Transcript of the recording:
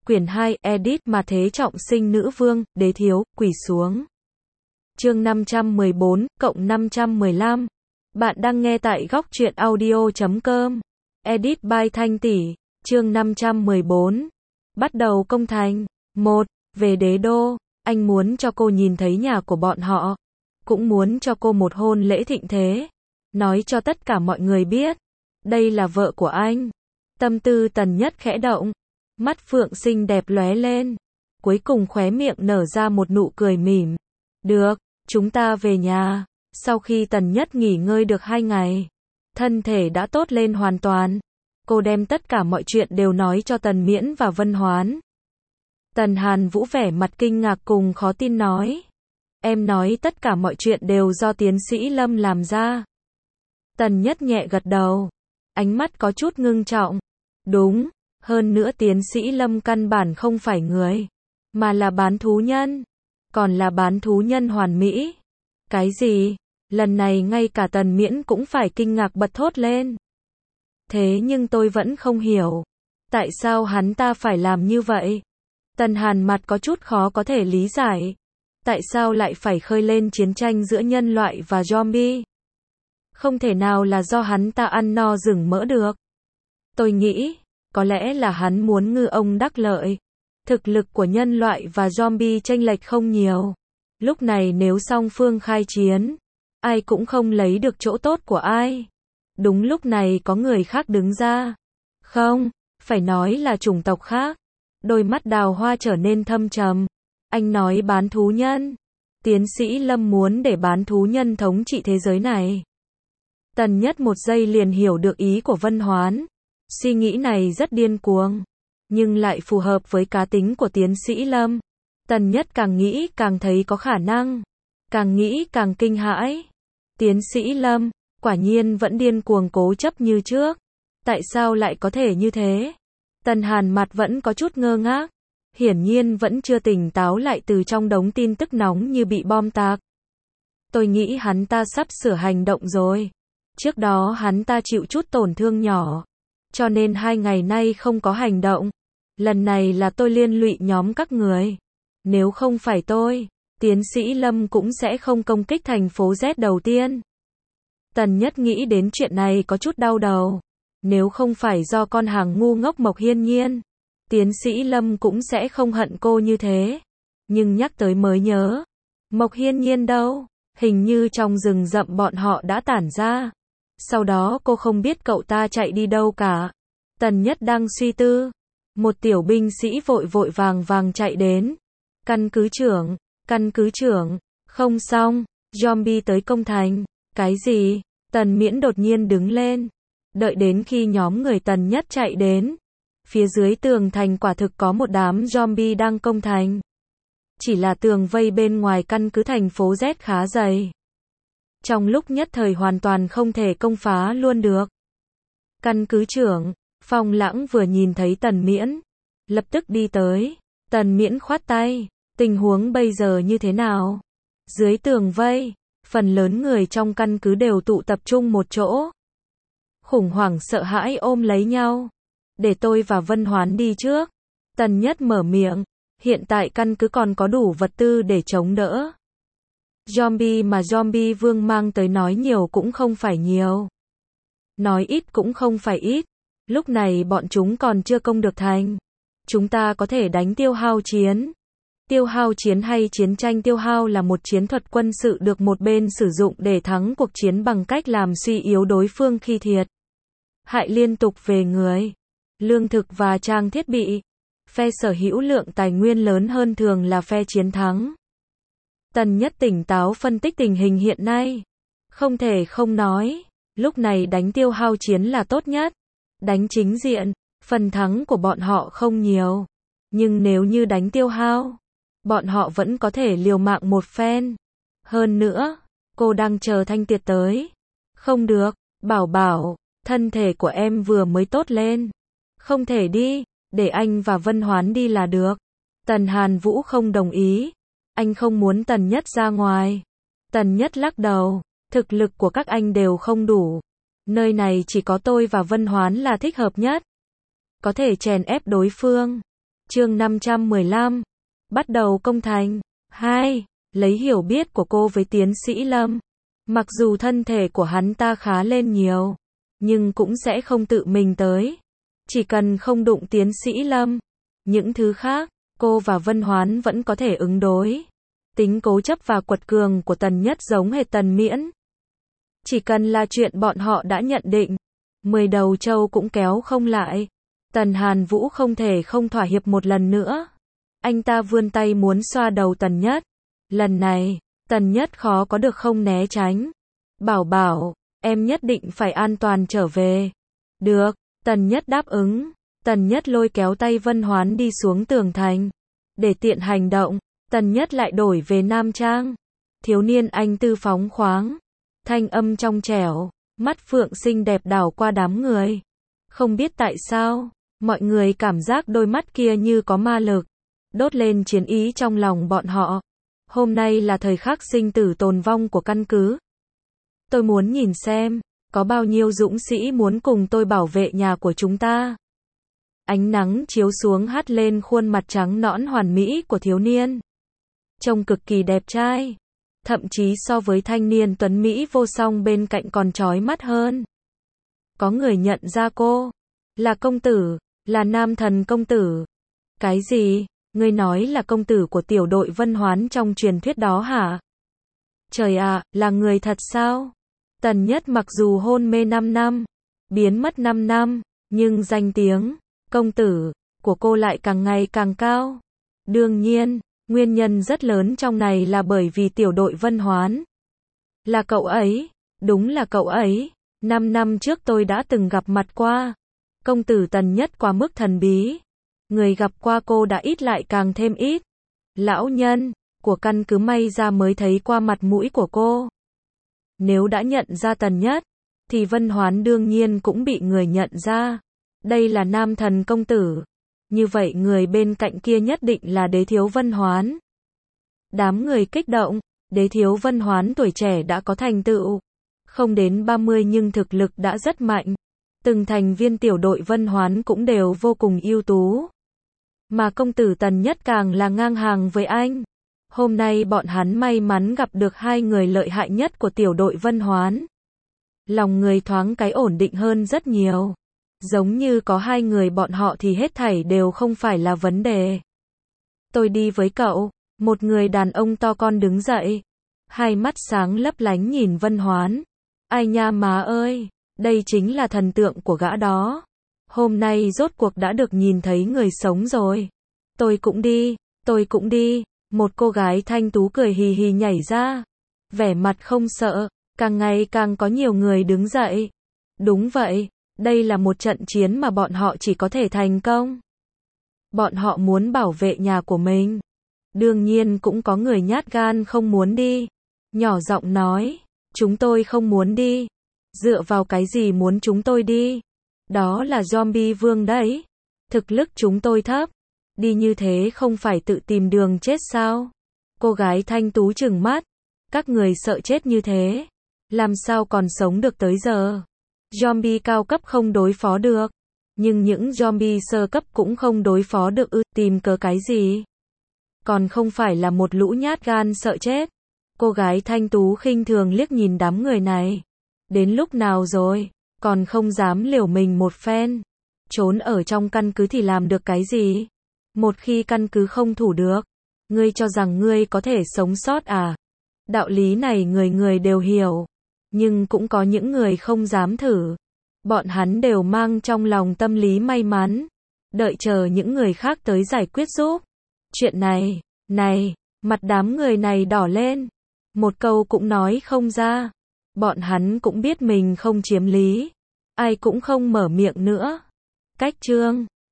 Quyển 2, edit mà thế trọng sinh nữ vương, đế thiếu, quỳ xuống. Chương 514, cộng 515. Bạn đang nghe tại góc truyện audio.com. Edit by Thanh Tỷ. Chương 514. Bắt đầu công thành. 1. Về đế đô. Anh muốn cho cô nhìn thấy nhà của bọn họ. Cũng muốn cho cô một hôn lễ thịnh thế. Nói cho tất cả mọi người biết. Đây là vợ của anh. Tâm tư Tần Nhất khẽ động. Mắt phượng xinh đẹp lóe lên. Cuối cùng khóe miệng nở ra một nụ cười mỉm. Được, chúng ta về nhà. Sau khi Tần Nhất nghỉ ngơi được 2 ngày, thân thể đã tốt lên hoàn toàn. Cô đem tất cả mọi chuyện đều nói cho Tần Miễn và Vân Hoán. Tần Hàn Vũ vẻ mặt kinh ngạc cùng khó tin nói. Em nói tất cả mọi chuyện đều do tiến sĩ Lâm làm ra. Tần Nhất nhẹ gật đầu. Ánh mắt có chút ngưng trọng. Đúng, hơn nữa tiến sĩ Lâm căn bản không phải người, mà là bán thú nhân. Còn là bán thú nhân hoàn mỹ. Cái gì? Lần này ngay cả Tần Miễn cũng phải kinh ngạc bật thốt lên. Thế nhưng tôi vẫn không hiểu. Tại sao hắn ta phải làm như vậy? Tần Hàn mặt có chút khó có thể lý giải. Tại sao lại phải khơi lên chiến tranh giữa nhân loại và zombie? Không thể nào là do hắn ta ăn no rừng mỡ được. Tôi nghĩ, có lẽ là hắn muốn ngư ông đắc lợi. Thực lực của nhân loại và zombie chênh lệch không nhiều. Lúc này nếu song phương khai chiến, ai cũng không lấy được chỗ tốt của ai. Đúng lúc này có người khác đứng ra. Không, phải nói là chủng tộc khác. Đôi mắt Đào Hoa trở nên thâm trầm. Anh nói bán thú nhân. Tiến sĩ Lâm muốn để bán thú nhân thống trị thế giới này. Tần Nhất một giây liền hiểu được ý của Vân Hoán. Suy nghĩ này rất điên cuồng, nhưng lại phù hợp với cá tính của tiến sĩ Lâm. Tần Nhất càng nghĩ càng thấy có khả năng, càng nghĩ càng kinh hãi. Tiến sĩ Lâm, quả nhiên vẫn điên cuồng cố chấp như trước. Tại sao lại có thể như thế? Tần Hàn mặt vẫn có chút ngơ ngác, hiển nhiên vẫn chưa tỉnh táo lại từ trong đống tin tức nóng như bị bom tạc. Tôi nghĩ hắn ta sắp sửa hành động rồi. Trước đó hắn ta chịu chút tổn thương nhỏ, cho nên 2 ngày nay không có hành động. Lần này là tôi liên lụy nhóm các người. Nếu không phải tôi, tiến sĩ Lâm cũng sẽ không công kích thành phố Z đầu tiên. Tần Nhất nghĩ đến chuyện này có chút đau đầu. Nếu không phải do con hàng ngu ngốc Mộc Hiên Nhiên, tiến sĩ Lâm cũng sẽ không hận cô như thế. Nhưng nhắc tới mới nhớ, Mộc Hiên Nhiên đâu? Hình như trong rừng rậm bọn họ đã tản ra. Sau đó cô không biết cậu ta chạy đi đâu cả. Tần Nhất đang suy tư. Một tiểu binh sĩ vội vội vàng vàng chạy đến. Căn cứ trưởng, không xong, zombie tới công thành. Cái gì? Tần Miễn đột nhiên đứng lên. Đợi đến khi nhóm người Tần Nhất chạy đến. Phía dưới tường thành quả thực có một đám zombie đang công thành. Chỉ là tường vây bên ngoài căn cứ thành phố Z khá dày. Trong lúc nhất thời hoàn toàn không thể công phá luôn được. Căn cứ trưởng, Phong Lãng vừa nhìn thấy Tần Miễn, lập tức đi tới. Tần Miễn khoát tay, tình huống bây giờ như thế nào? Dưới tường vây, phần lớn người trong căn cứ đều tụ tập trung một chỗ. Khủng hoảng sợ hãi ôm lấy nhau. Để tôi và Vân Hoán đi trước. Tần Nhất mở miệng, hiện tại căn cứ còn có đủ vật tư để chống đỡ. Zombie mà zombie vương mang tới nói nhiều cũng không phải nhiều. Nói ít cũng không phải ít. Lúc này bọn chúng còn chưa công được thành. Chúng ta có thể đánh tiêu hao chiến. Tiêu hao chiến hay chiến tranh tiêu hao là một chiến thuật quân sự được một bên sử dụng để thắng cuộc chiến bằng cách làm suy yếu đối phương khi thiệt hại liên tục về người, lương thực và trang thiết bị. Phe sở hữu lượng tài nguyên lớn hơn thường là phe chiến thắng. Tần Nhất tỉnh táo phân tích tình hình hiện nay. Không thể không nói, lúc này đánh tiêu hao chiến là tốt nhất. Đánh chính diện, phần thắng của bọn họ không nhiều. Nhưng nếu như đánh tiêu hao, bọn họ vẫn có thể liều mạng một phen. Hơn nữa, cô đang chờ Thanh Tiệt tới. Không được, Bảo Bảo, thân thể của em vừa mới tốt lên. Không thể đi, để anh và Vân Hoán đi là được. Tần Hàn Vũ không đồng ý. Anh không muốn Tần Nhất ra ngoài. Tần Nhất lắc đầu, thực lực của các anh đều không đủ. Nơi này chỉ có tôi và Vân Hoán là thích hợp nhất. Có thể chèn ép đối phương. Chương 515. Bắt đầu công thành. 2. Lấy hiểu biết của cô với tiến sĩ Lâm. Mặc dù thân thể của hắn ta khá lên nhiều, nhưng cũng sẽ không tự mình tới. Chỉ cần không đụng tiến sĩ Lâm, những thứ khác, cô và Vân Hoán vẫn có thể ứng đối. Tính cố chấp và quật cường của Tần Nhất giống hệt Tần Miễn. Chỉ cần là chuyện bọn họ đã nhận định, 10 đầu trâu cũng kéo không lại. Tần Hàn Vũ không thể không thỏa hiệp một lần nữa. Anh ta vươn tay muốn xoa đầu Tần Nhất. Lần này, Tần Nhất khó có được không né tránh. Bảo bảo, em nhất định phải an toàn trở về. Được, Tần Nhất đáp ứng. Tần Nhất lôi kéo tay Vân Hoán đi xuống tường thành. Để tiện hành động, Tần Nhất lại đổi về nam trang. Thiếu niên anh tư phóng khoáng. Thanh âm trong trẻo, mắt phượng xinh đẹp đảo qua đám người. Không biết tại sao, mọi người cảm giác đôi mắt kia như có ma lực, đốt lên chiến ý trong lòng bọn họ. Hôm nay là thời khắc sinh tử tồn vong của căn cứ. Tôi muốn nhìn xem, có bao nhiêu dũng sĩ muốn cùng tôi bảo vệ nhà của chúng ta. Ánh nắng chiếu xuống hắt lên khuôn mặt trắng nõn hoàn mỹ của thiếu niên. Trông cực kỳ đẹp trai. Thậm chí so với thanh niên tuấn Mỹ vô song bên cạnh còn chói mắt hơn. Có người nhận ra cô. Là công tử, là nam thần công tử. Cái gì? Ngươi nói là công tử của tiểu đội Vân Hoán trong truyền thuyết đó hả? Trời ạ, là người thật sao? Tần Nhất mặc dù hôn mê 5 năm, biến mất 5 năm, nhưng danh tiếng, công tử, của cô lại càng ngày càng cao. Đương nhiên, nguyên nhân rất lớn trong này là bởi vì tiểu đội Vân Hoán. Là cậu ấy, đúng là cậu ấy. 5 năm trước tôi đã từng gặp mặt qua. Công tử Tần Nhất quá mức thần bí. Người gặp qua cô đã ít lại càng thêm ít. Lão nhân của căn cứ may ra mới thấy qua mặt mũi của cô. Nếu đã nhận ra Tần Nhất, thì Vân Hoán đương nhiên cũng bị người nhận ra. Đây là nam thần công tử. Như vậy người bên cạnh kia nhất định là đế thiếu Vân Hoán. Đám người kích động, đế thiếu Vân Hoán tuổi trẻ đã có thành tựu. Không đến 30 nhưng thực lực đã rất mạnh. Từng thành viên tiểu đội Vân Hoán cũng đều vô cùng ưu tú. Mà công tử Tần Nhất càng là ngang hàng với anh. Hôm nay bọn hắn may mắn gặp được hai người lợi hại nhất của tiểu đội Vân Hoán. Lòng người thoáng cái ổn định hơn rất nhiều. Giống như có hai người bọn họ thì hết thảy đều không phải là vấn đề. Tôi đi với cậu. Một người đàn ông to con đứng dậy. Hai mắt sáng lấp lánh nhìn Vân Hoán. Ai nha má ơi, đây chính là thần tượng của gã đó. Hôm nay rốt cuộc đã được nhìn thấy người sống rồi. Tôi cũng đi, tôi cũng đi. Một cô gái thanh tú cười hì hì nhảy ra. Vẻ mặt không sợ, càng ngày càng có nhiều người đứng dậy. Đúng vậy, đây là một trận chiến mà bọn họ chỉ có thể thành công. Bọn họ muốn bảo vệ nhà của mình. Đương nhiên cũng có người nhát gan không muốn đi. Nhỏ giọng nói, chúng tôi không muốn đi. Dựa vào cái gì muốn chúng tôi đi? Đó là zombie vương đấy. Thực lực chúng tôi thấp. Đi như thế không phải tự tìm đường chết sao? Cô gái thanh tú trừng mắt. Các người sợ chết như thế. Làm sao còn sống được tới giờ? Zombie cao cấp không đối phó được. Nhưng những zombie sơ cấp cũng không đối phó được ư? Tìm cớ cái gì? Còn không phải là một lũ nhát gan sợ chết. Cô gái thanh tú khinh thường liếc nhìn đám người này. Đến lúc nào rồi? Còn không dám liều mình một phen. Trốn ở trong căn cứ thì làm được cái gì? Một khi căn cứ không thủ được, ngươi cho rằng ngươi có thể sống sót à? Đạo lý này người người đều hiểu. Nhưng cũng có những người không dám thử. Bọn hắn đều mang trong lòng tâm lý may mắn. Đợi chờ những người khác tới giải quyết giúp. Chuyện này, mặt đám người này đỏ lên. Một câu cũng nói không ra. Bọn hắn cũng biết mình không chiếm lý. Ai cũng không mở miệng nữa. Cách chương